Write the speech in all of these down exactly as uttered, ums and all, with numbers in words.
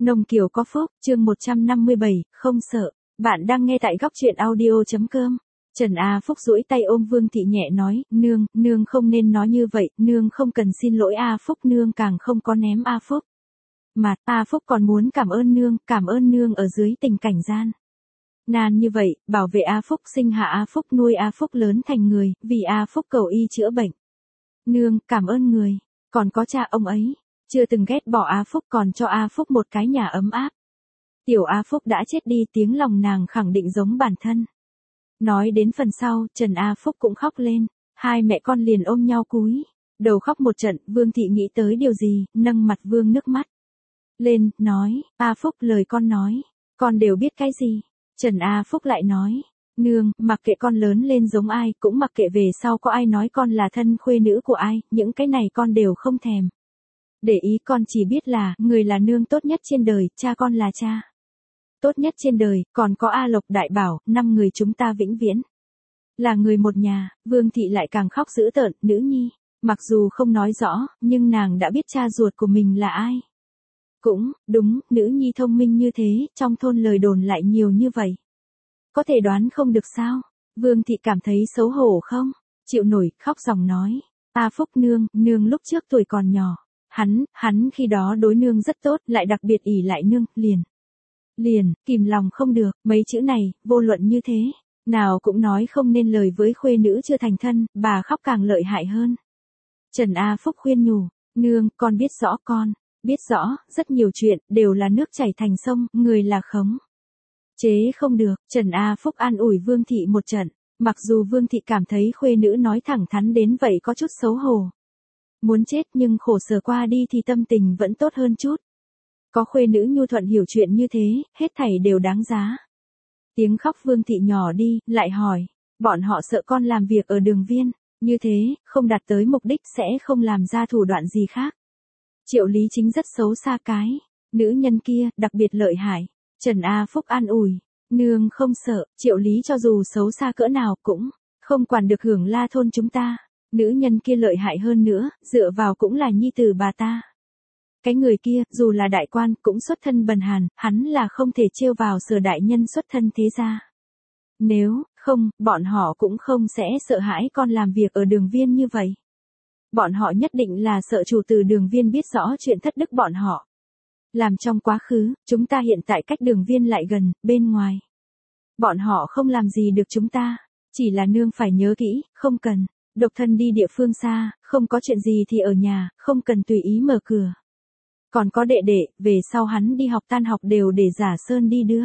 Nông Kiều có phúc, chương một trăm năm mươi bảy, không sợ. Bạn đang nghe tại góc truyện audio.com. Trần A Phúc duỗi tay ôm Vương Thị nhẹ nói, nương, nương không nên nói như vậy, nương không cần xin lỗi A Phúc, nương càng không có ném A Phúc. Mà, A Phúc còn muốn cảm ơn nương, cảm ơn nương ở dưới tình cảnh gian nan như vậy, bảo vệ A Phúc, sinh hạ A Phúc, nuôi A Phúc lớn thành người, vì A Phúc cầu y chữa bệnh. Nương, cảm ơn người, còn có cha ông ấy, chưa từng ghét bỏ A Phúc, còn cho A Phúc một cái nhà ấm áp. Tiểu A Phúc đã chết đi, tiếng lòng nàng khẳng định giống bản thân. Nói đến phần sau, Trần A Phúc cũng khóc lên, hai mẹ con liền ôm nhau cúi, đầu khóc một trận. Vương Thị nghĩ tới điều gì, nâng mặt Vương nước mắt lên, nói, A Phúc, lời con nói, con đều biết cái gì. Trần A Phúc lại nói, nương, mặc kệ con lớn lên giống ai, cũng mặc kệ về sau có ai nói con là thân khuê nữ của ai, những cái này con đều không thèm để ý, con chỉ biết là, người là nương tốt nhất trên đời, cha con là cha tốt nhất trên đời, còn có A Lộc Đại Bảo, năm người chúng ta vĩnh viễn là người một nhà. Vương Thị lại càng khóc dữ tợn, nữ nhi, mặc dù không nói rõ, nhưng nàng đã biết cha ruột của mình là ai. Cũng, đúng, nữ nhi thông minh như thế, trong thôn lời đồn lại nhiều như vậy. Có thể đoán không được sao? Vương Thị cảm thấy xấu hổ không? Chịu nổi, khóc ròng nói. A Phúc nương, nương lúc trước tuổi còn nhỏ. Hắn, hắn khi đó đối nương rất tốt, lại đặc biệt ỷ lại nương, liền. Liền, kìm lòng không được, mấy chữ này, vô luận như thế. Nào cũng nói không nên lời với khuê nữ chưa thành thân, bà khóc càng lợi hại hơn. Trần A Phúc khuyên nhủ, nương, con biết rõ con. Biết rõ, rất nhiều chuyện, đều là nước chảy thành sông, người là khống chế không được. Trần A Phúc an ủi Vương Thị một trận, mặc dù Vương Thị cảm thấy khuê nữ nói thẳng thắn đến vậy có chút xấu hổ. Muốn chết nhưng khổ sở qua đi thì tâm tình vẫn tốt hơn chút. Có khuê nữ nhu thuận hiểu chuyện như thế, hết thảy đều đáng giá. Tiếng khóc Vương Thị nhỏ đi, lại hỏi, bọn họ sợ con làm việc ở Đường Viên, như thế, không đạt tới mục đích sẽ không làm ra thủ đoạn gì khác. Triệu Lý Chính rất xấu xa cái, nữ nhân kia, đặc biệt lợi hại. Trần A Phúc an ủi, nương không sợ, Triệu Lý cho dù xấu xa cỡ nào cũng không quản được Hưởng La thôn chúng ta. Nữ nhân kia lợi hại hơn nữa, dựa vào cũng là nhi tử bà ta. Cái người kia, dù là đại quan, cũng xuất thân bần hàn, hắn là không thể trêu vào Sở đại nhân xuất thân thế gia. Nếu không, bọn họ cũng không sẽ sợ hãi con làm việc ở Đường Viên như vậy. Bọn họ nhất định là sợ chủ từ Đường Viên biết rõ chuyện thất đức bọn họ làm trong quá khứ. Chúng ta hiện tại cách Đường Viên lại gần, bên ngoài bọn họ không làm gì được chúng ta. Chỉ là nương phải nhớ kỹ, không cần độc thân đi địa phương xa, không có chuyện gì thì ở nhà, không cần tùy ý mở cửa. Còn có đệ đệ, về sau hắn đi học tan học đều để Giả Sơn đi đưa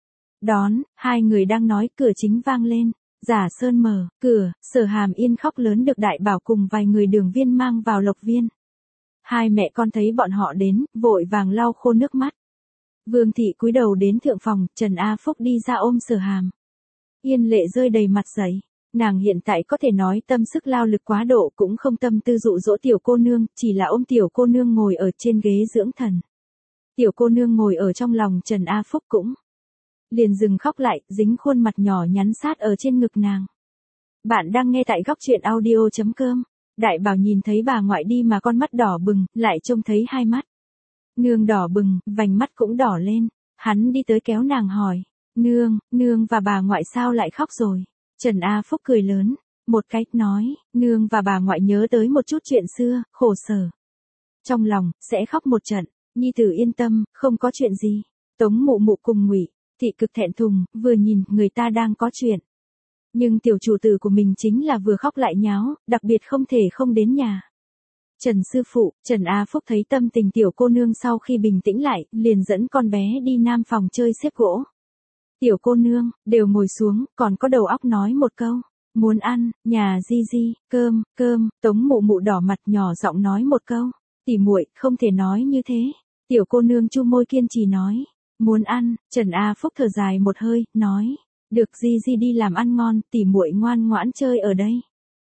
đón. Hai người đang nói, cửa chính vang lên. Giả Sơn mở cửa, Sở Hàm Yên khóc lớn được Đại Bảo cùng vài người Đường Viên mang vào Lộc Viên. Hai mẹ con thấy bọn họ đến, vội vàng lau khô nước mắt. Vương Thị cúi đầu đến thượng phòng, Trần A Phúc đi ra ôm Sở Hàm Yên lệ rơi đầy mặt dậy. Nàng hiện tại có thể nói tâm sức lao lực quá độ, cũng không tâm tư dụ dỗ tiểu cô nương, chỉ là ôm tiểu cô nương ngồi ở trên ghế dưỡng thần. Tiểu cô nương ngồi ở trong lòng Trần A Phúc cũng liền dừng khóc lại, dính khuôn mặt nhỏ nhắn sát ở trên ngực nàng. Bạn đang nghe tại góc truyện audio.com. Đại Bảo nhìn thấy bà ngoại đi mà con mắt đỏ bừng, lại trông thấy hai mắt nương đỏ bừng, vành mắt cũng đỏ lên. Hắn đi tới kéo nàng hỏi, nương, nương và bà ngoại sao lại khóc rồi? Trần A Phúc cười lớn, một cái, nói, nương và bà ngoại nhớ tới một chút chuyện xưa, khổ sở trong lòng, sẽ khóc một trận. Nhi tử yên tâm, không có chuyện gì. Tống mụ mụ cùng Ngụy Thị cực thẹn thùng, vừa nhìn, người ta đang có chuyện. Nhưng tiểu chủ tử của mình chính là vừa khóc lại nháo, đặc biệt không thể không đến nhà. Trần sư phụ, Trần A Phúc thấy tâm tình tiểu cô nương sau khi bình tĩnh lại, liền dẫn con bé đi nam phòng chơi xếp gỗ. Tiểu cô nương, đều ngồi xuống, còn có đầu óc nói một câu. Muốn ăn, nhà Di Di, cơm, cơm. Tống mụ mụ đỏ mặt nhỏ giọng nói một câu. Tỉ muội, không thể nói như thế. Tiểu cô nương chu môi kiên trì nói. Muốn ăn. Trần A Phúc thở dài một hơi, nói. Được, Di Di đi làm ăn ngon, tỉ muội ngoan ngoãn chơi ở đây.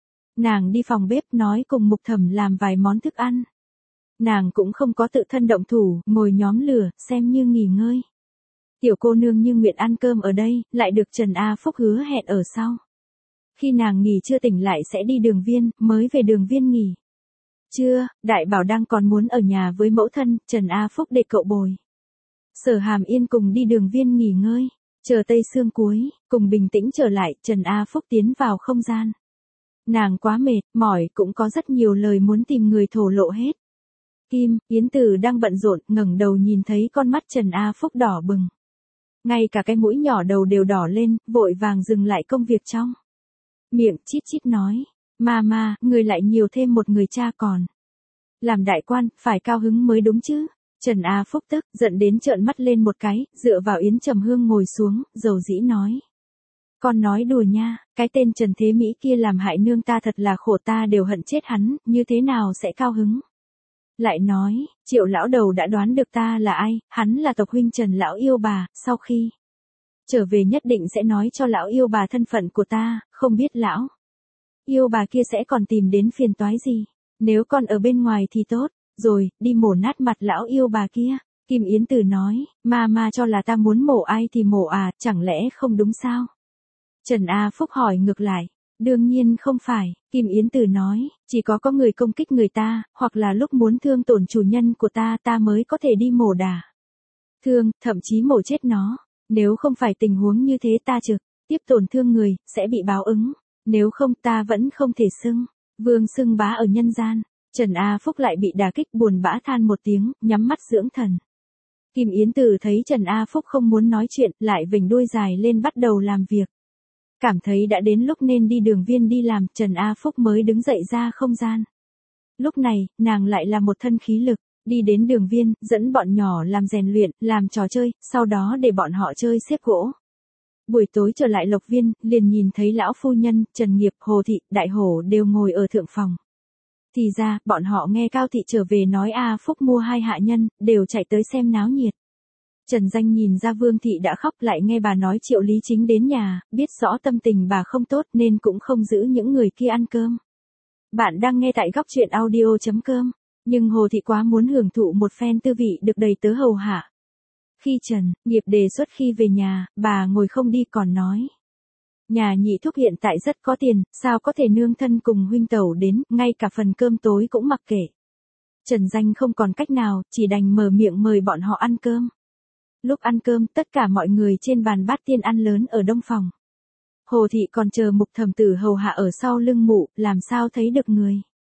Nàng đi phòng bếp nói cùng Mục Thẩm làm vài món thức ăn. Nàng cũng không có tự thân động thủ, ngồi nhóm lửa, xem như nghỉ ngơi. Tiểu cô nương như nguyện ăn cơm ở đây, lại được Trần A Phúc hứa hẹn ở sau. Khi nàng nghỉ chưa tỉnh lại sẽ đi Đường Viên, mới về Đường Viên nghỉ. Chưa, Đại Bảo đang còn muốn ở nhà với mẫu thân, Trần A Phúc để cậu bồi. Sở Hàm Yên cùng đi Đường Viên nghỉ ngơi, chờ tây sương cuối, cùng bình tĩnh trở lại, Trần A Phúc tiến vào không gian. Nàng quá mệt, mỏi, cũng có rất nhiều lời muốn tìm người thổ lộ hết. Kim, Yến Từ đang bận rộn, ngẩng đầu nhìn thấy con mắt Trần A Phúc đỏ bừng. Ngay cả cái mũi nhỏ đầu đều đỏ lên, vội vàng dừng lại công việc trong. Miệng chít chít nói, Mama, người lại nhiều thêm một người cha còn. Làm đại quan, phải cao hứng mới đúng chứ. Trần A Phúc tức, giận đến trợn mắt lên một cái, dựa vào Yến Trầm Hương ngồi xuống, dầu dĩ nói. Con nói đùa nha, cái tên Trần Thế Mỹ kia làm hại nương ta thật là khổ, ta đều hận chết hắn, như thế nào sẽ cao hứng. Lại nói, Triệu lão đầu đã đoán được ta là ai, hắn là tộc huynh Trần lão yêu bà, sau khi trở về nhất định sẽ nói cho lão yêu bà thân phận của ta, không biết lão yêu bà kia sẽ còn tìm đến phiền toái gì. Nếu con ở bên ngoài thì tốt, rồi, đi mổ nát mặt lão yêu bà kia. Kim Yến Từ nói, Mama cho là ta muốn mổ ai thì mổ à, chẳng lẽ không đúng sao? Trần A Phúc hỏi ngược lại. Đương nhiên không phải, Kim Yến Từ nói, chỉ có có người công kích người ta, hoặc là lúc muốn thương tổn chủ nhân của ta ta mới có thể đi mổ đả. Thương, thậm chí mổ chết nó. Nếu không phải tình huống như thế ta trực tiếp tổn thương người, sẽ bị báo ứng. Nếu không ta vẫn không thể xưng vương xưng bá ở nhân gian. Trần A Phúc lại bị đả kích, buồn bã than một tiếng, nhắm mắt dưỡng thần. Kim Yến Từ thấy Trần A Phúc không muốn nói chuyện, lại vểnh đuôi dài lên bắt đầu làm việc. Cảm thấy đã đến lúc nên đi Đường Viên đi làm, Trần A Phúc mới đứng dậy ra không gian. Lúc này, nàng lại là một thân khí lực, đi đến Đường Viên, dẫn bọn nhỏ làm rèn luyện, làm trò chơi, sau đó để bọn họ chơi xếp gỗ. Buổi tối trở lại Lộc Viên, liền nhìn thấy lão phu nhân, Trần Nghiệp, Hồ Thị, Đại Hổ đều ngồi ở thượng phòng. Thì ra, bọn họ nghe Cao Thị trở về nói A Phúc mua hai hạ nhân, đều chạy tới xem náo nhiệt. Trần Danh nhìn ra Vương Thị đã khóc, lại nghe bà nói Triệu Lý Chính đến nhà, biết rõ tâm tình bà không tốt nên cũng không giữ những người kia ăn cơm. Bạn đang nghe tại góc truyện audio chấm com, nhưng Hồ Thị quá muốn hưởng thụ một phen tư vị được đầy tớ hầu hạ. Khi Trần Nghiệp đề xuất khi về nhà, bà ngồi không đi còn nói. Nhà nhị thúc hiện tại rất có tiền, sao có thể nương thân cùng huynh tẩu đến, ngay cả phần cơm tối cũng mặc kệ. Trần Danh không còn cách nào, chỉ đành mở miệng mời bọn họ ăn cơm. Lúc ăn cơm, tất cả mọi người trên bàn bát tiên ăn lớn ở đông phòng. Hồ Thị còn chờ Mục Thẩm Tử hầu hạ ở sau lưng mụ, làm sao thấy được người.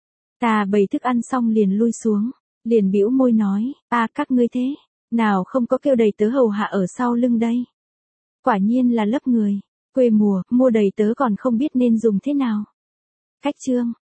Ta bày thức ăn xong liền lui xuống, liền bĩu môi nói, a các ngươi thế, nào không có kêu đầy tớ hầu hạ ở sau lưng đây. Quả nhiên là lớp người, quê mùa, mua đầy tớ còn không biết nên dùng thế nào. Cách chương.